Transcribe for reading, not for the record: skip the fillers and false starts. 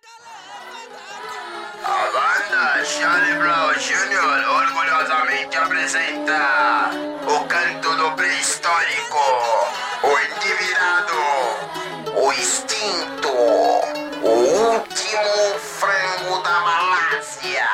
A banda Charlie Brown Jr. orgulhosamente apresenta o canto do pré-histórico, o endivillado, o extinto, o último frango da Malásia.